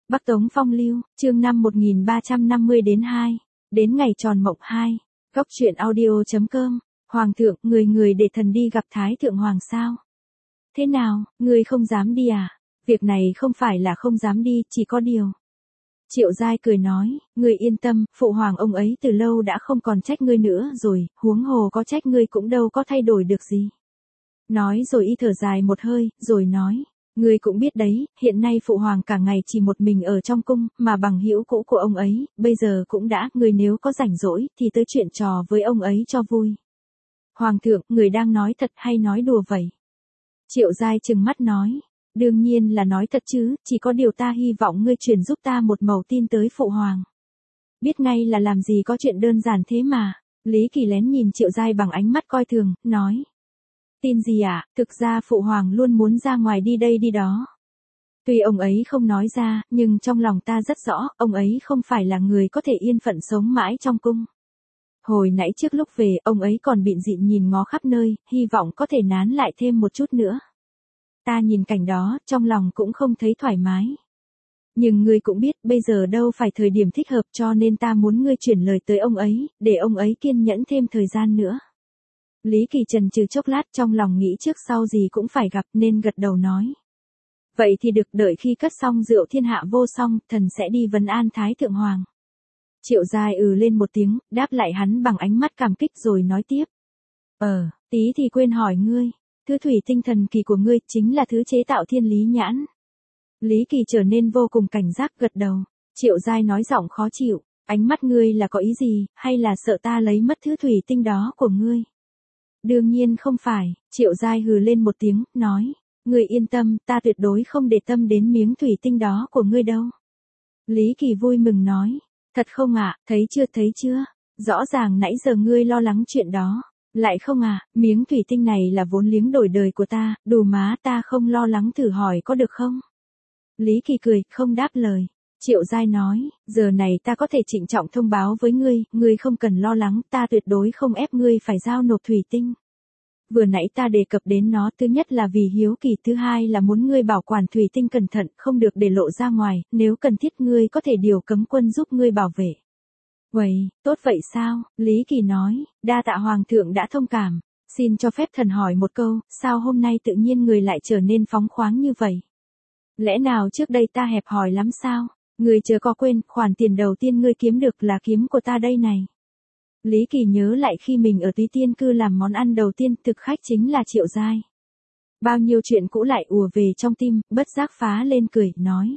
Bắc Tống Phong Lưu, chương 5 1350 đến 2, đến ngày tròn mộng 2. Góc truyện audio.com. Hoàng thượng, người để thần đi gặp Thái thượng hoàng sao? Thế nào, người không dám đi à? Việc này không phải là không dám đi, chỉ có điều. Triệu Giai cười nói, người yên tâm, phụ hoàng ông ấy từ lâu đã không còn trách ngươi nữa rồi, huống hồ có trách ngươi cũng đâu có thay đổi được gì. Nói rồi y thở dài một hơi, rồi nói. Ngươi cũng biết đấy, hiện nay phụ hoàng cả ngày chỉ một mình ở trong cung, mà bằng hữu cũ của ông ấy, bây giờ cũng đã, ngươi nếu có rảnh rỗi, thì tới chuyện trò với ông ấy cho vui. Hoàng thượng, người đang nói thật hay nói đùa vậy? Triệu Giai trừng mắt nói, đương nhiên là nói thật chứ, chỉ có điều ta hy vọng ngươi truyền giúp ta một mẩu tin tới phụ hoàng. Biết ngay là làm gì có chuyện đơn giản thế mà. Lý Kỳ lén nhìn Triệu Giai bằng ánh mắt coi thường, nói. Tin gì ạ? Thực ra phụ hoàng luôn muốn ra ngoài đi đây đi đó. Tuy ông ấy không nói ra, nhưng trong lòng ta rất rõ, ông ấy không phải là người có thể yên phận sống mãi trong cung. Hồi nãy trước lúc về, ông ấy còn bịn dịn nhìn ngó khắp nơi, hy vọng có thể nán lại thêm một chút nữa. Ta nhìn cảnh đó, trong lòng cũng không thấy thoải mái. Nhưng ngươi cũng biết, bây giờ đâu phải thời điểm thích hợp, cho nên ta muốn ngươi chuyển lời tới ông ấy, để ông ấy kiên nhẫn thêm thời gian nữa. Lý Kỳ chần chừ chốc lát, trong lòng nghĩ trước sau gì cũng phải gặp, nên gật đầu nói. Vậy thì được, đợi khi cất xong rượu thiên hạ vô song, thần sẽ đi vấn an Thái thượng hoàng. Triệu Giai lên một tiếng, đáp lại hắn bằng ánh mắt cảm kích rồi nói tiếp. Tí thì quên hỏi ngươi, thứ thủy tinh thần kỳ của ngươi chính là thứ chế tạo thiên lý nhãn. Lý Kỳ trở nên vô cùng cảnh giác, gật đầu. Triệu Giai nói giọng khó chịu, ánh mắt ngươi là có ý gì, hay là sợ ta lấy mất thứ thủy tinh đó của ngươi? Đương nhiên không phải, Triệu Giai hừ lên một tiếng, nói. Ngươi yên tâm, ta tuyệt đối không để tâm đến miếng thủy tinh đó của ngươi đâu. Lý Kỳ vui mừng nói. Thật không ạ? Thấy chưa? Rõ ràng nãy giờ ngươi lo lắng chuyện đó. Lại không à, miếng thủy tinh này là vốn liếng đổi đời của ta, đủ má ta không lo lắng, thử hỏi có được không? Lý Kỳ cười, không đáp lời. Triệu Giai nói, giờ này ta có thể trịnh trọng thông báo với ngươi không cần lo lắng, ta tuyệt đối không ép ngươi phải giao nộp thủy tinh. Vừa nãy ta đề cập đến nó, thứ nhất là vì hiếu kỳ, thứ hai là muốn ngươi bảo quản thủy tinh cẩn thận, không được để lộ ra ngoài, nếu cần thiết ngươi có thể điều cấm quân giúp ngươi bảo vệ. Uầy, tốt vậy sao? Lý Kỳ nói, đa tạ hoàng thượng đã thông cảm. Xin cho phép thần hỏi một câu, sao hôm nay tự nhiên người lại trở nên phóng khoáng như vậy? Lẽ nào trước đây ta hẹp hòi lắm sao? Người chớ có quên, khoản tiền đầu tiên ngươi kiếm được là kiếm của ta đây này. Lý Kỳ nhớ lại khi mình ở Túy Tiên Cư làm món ăn đầu tiên, thực khách chính là Triệu Giai. Bao nhiêu chuyện cũ lại ùa về trong tim, bất giác phá lên cười, nói.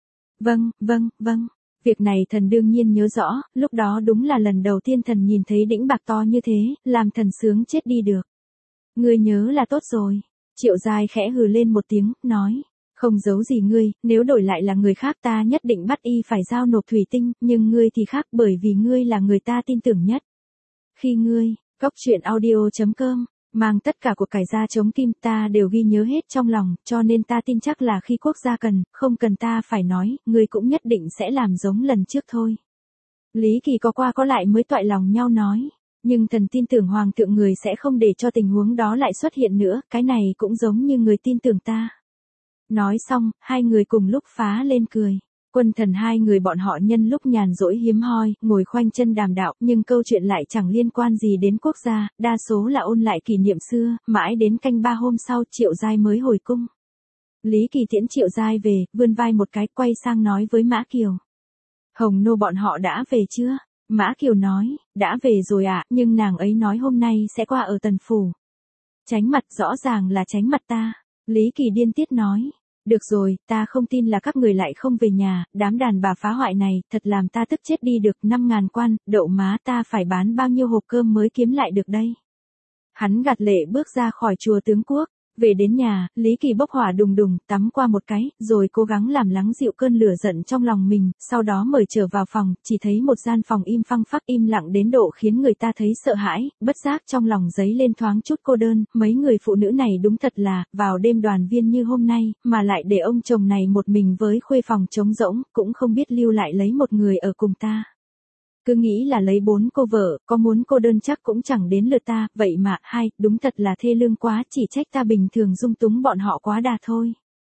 Vâng. Việc này thần đương nhiên nhớ rõ, lúc đó đúng là lần đầu tiên thần nhìn thấy đĩnh bạc to như thế, làm thần sướng chết đi được. Ngươi nhớ là tốt rồi. Triệu Giai khẽ hừ lên một tiếng, nói. Không giấu gì ngươi, nếu đổi lại là người khác ta nhất định bắt y phải giao nộp thủy tinh, nhưng ngươi thì khác, bởi vì ngươi là người ta tin tưởng nhất. Khi ngươi, góc truyện audio.com, mang tất cả của cải ra chống kim, ta đều ghi nhớ hết trong lòng, cho nên ta tin chắc là khi quốc gia cần, không cần ta phải nói, ngươi cũng nhất định sẽ làm giống lần trước thôi. Lý Kỳ có qua có lại mới toại lòng nhau nói, nhưng thần tin tưởng hoàng thượng người sẽ không để cho tình huống đó lại xuất hiện nữa, cái này cũng giống như người tin tưởng ta. Nói xong, hai người cùng lúc phá lên cười. Quân thần hai người bọn họ nhân lúc nhàn rỗi hiếm hoi, ngồi khoanh chân đàm đạo, nhưng câu chuyện lại chẳng liên quan gì đến quốc gia, đa số là ôn lại kỷ niệm xưa, mãi đến canh 3 hôm sau Triệu Giai mới hồi cung. Lý Kỳ tiễn Triệu Giai về, vươn vai một cái, quay sang nói với Mã Kiều. Hồng nô bọn họ đã về chưa? Mã Kiều nói, đã về rồi ạ, nhưng nàng ấy nói hôm nay sẽ qua ở Tần Phủ. Tránh mặt, rõ ràng là tránh mặt ta. Lý Kỳ điên tiết nói. Được rồi, ta không tin là các người lại không về nhà, đám đàn bà phá hoại này, thật làm ta tức chết đi được, 5.000 quan, đậu má ta phải bán bao nhiêu hộp cơm mới kiếm lại được đây. Hắn gạt lệ bước ra khỏi chùa Tướng Quốc, về đến nhà, Lý Kỳ bốc hỏa đùng đùng, tắm qua một cái, rồi cố gắng làm lắng dịu cơn lửa giận trong lòng mình, sau đó mời trở vào phòng, chỉ thấy một gian phòng im phăng phắc, im lặng đến độ khiến người ta thấy sợ hãi, bất giác trong lòng dấy lên thoáng chút cô đơn, mấy người phụ nữ này đúng thật là, vào đêm đoàn viên như hôm nay, mà lại để ông chồng này một mình với khuê phòng trống rỗng, cũng không biết lưu lại lấy một người ở cùng ta. Cứ nghĩ là lấy 4 cô vợ, có muốn cô đơn chắc cũng chẳng đến lượt ta, vậy mà, đúng thật là thê lương quá, chỉ trách ta bình thường dung túng bọn họ quá đà thôi.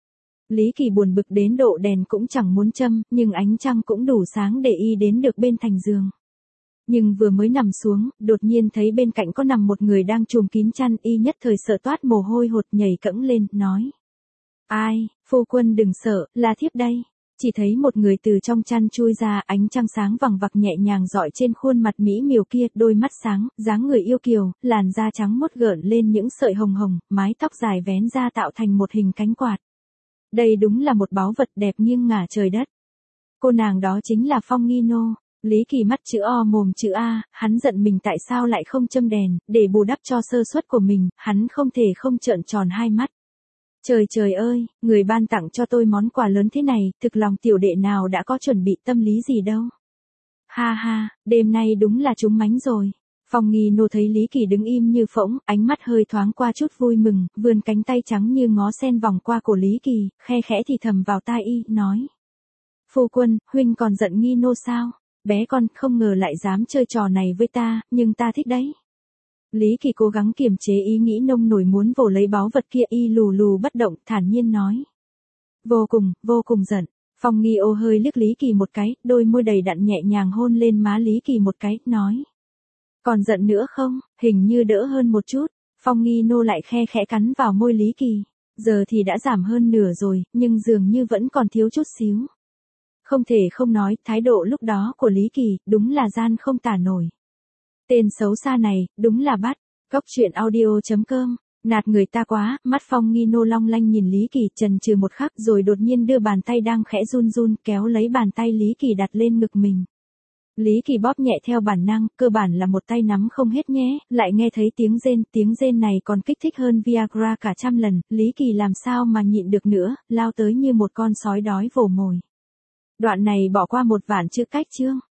Lý Kỳ buồn bực đến độ đèn cũng chẳng muốn châm, nhưng ánh trăng cũng đủ sáng để y đến được bên thành giường. Nhưng vừa mới nằm xuống, đột nhiên thấy bên cạnh có nằm một người đang trùm kín chăn, y nhất thời sợ toát mồ hôi hột, nhảy cẫng lên, nói. Ai, phu quân đừng sợ, là thiếp đây. Chỉ thấy một người từ trong chăn chui ra, ánh trăng sáng vằng vặc nhẹ nhàng rọi trên khuôn mặt mỹ miều kia, đôi mắt sáng, dáng người yêu kiều, làn da trắng muốt gợn lên những sợi hồng hồng, mái tóc dài vén ra tạo thành một hình cánh quạt. Đây đúng là một báu vật đẹp nghiêng ngả trời đất. Cô nàng đó chính là Phong Nghi Nô. Lý Kỳ mắt chữ O mồm chữ A, hắn giận mình tại sao lại không châm đèn, để bù đắp cho sơ suất của mình, hắn không thể không trợn tròn hai mắt. Trời trời ơi, người ban tặng cho tôi món quà lớn thế này, thực lòng tiểu đệ nào đã có chuẩn bị tâm lý gì đâu. Ha ha, đêm nay đúng là trúng mánh rồi. Phong Nghi Nô thấy Lý Kỳ đứng im như phỗng, ánh mắt hơi thoáng qua chút vui mừng, vươn cánh tay trắng như ngó sen vòng qua cổ Lý Kỳ, khe khẽ thì thầm vào tai y, nói. Phu quân, huynh còn giận Nghi Nô sao? Bé con không ngờ lại dám chơi trò này với ta, nhưng ta thích đấy. Lý Kỳ cố gắng kiềm chế ý nghĩ nông nổi muốn vồ lấy báu vật kia, y lù lù bất động, thản nhiên nói. Vô cùng giận. Phong Nghi Ô hơi liếc Lý Kỳ một cái, đôi môi đầy đặn nhẹ nhàng hôn lên má Lý Kỳ một cái, nói. Còn giận nữa không? Hình như đỡ hơn một chút. Phong Nghi Nô lại khe khẽ cắn vào môi Lý Kỳ. Giờ thì đã giảm hơn nửa rồi, nhưng dường như vẫn còn thiếu chút xíu. Không thể không nói, thái độ lúc đó của Lý Kỳ, đúng là gian không tả nổi. Tên xấu xa này, đúng là bắt. Góc truyện audio.com, nạt người ta quá, mắt Phong Nghi Nô long lanh nhìn Lý Kỳ, chần chừ một khắc rồi đột nhiên đưa bàn tay đang khẽ run run, kéo lấy bàn tay Lý Kỳ đặt lên ngực mình. Lý Kỳ bóp nhẹ theo bản năng, cơ bản là một tay nắm không hết nhé, lại nghe thấy tiếng rên này còn kích thích hơn Viagra cả trăm lần, Lý Kỳ làm sao mà nhịn được nữa, lao tới như một con sói đói vồ mồi. Đoạn này bỏ qua một vạn chữ cách chương.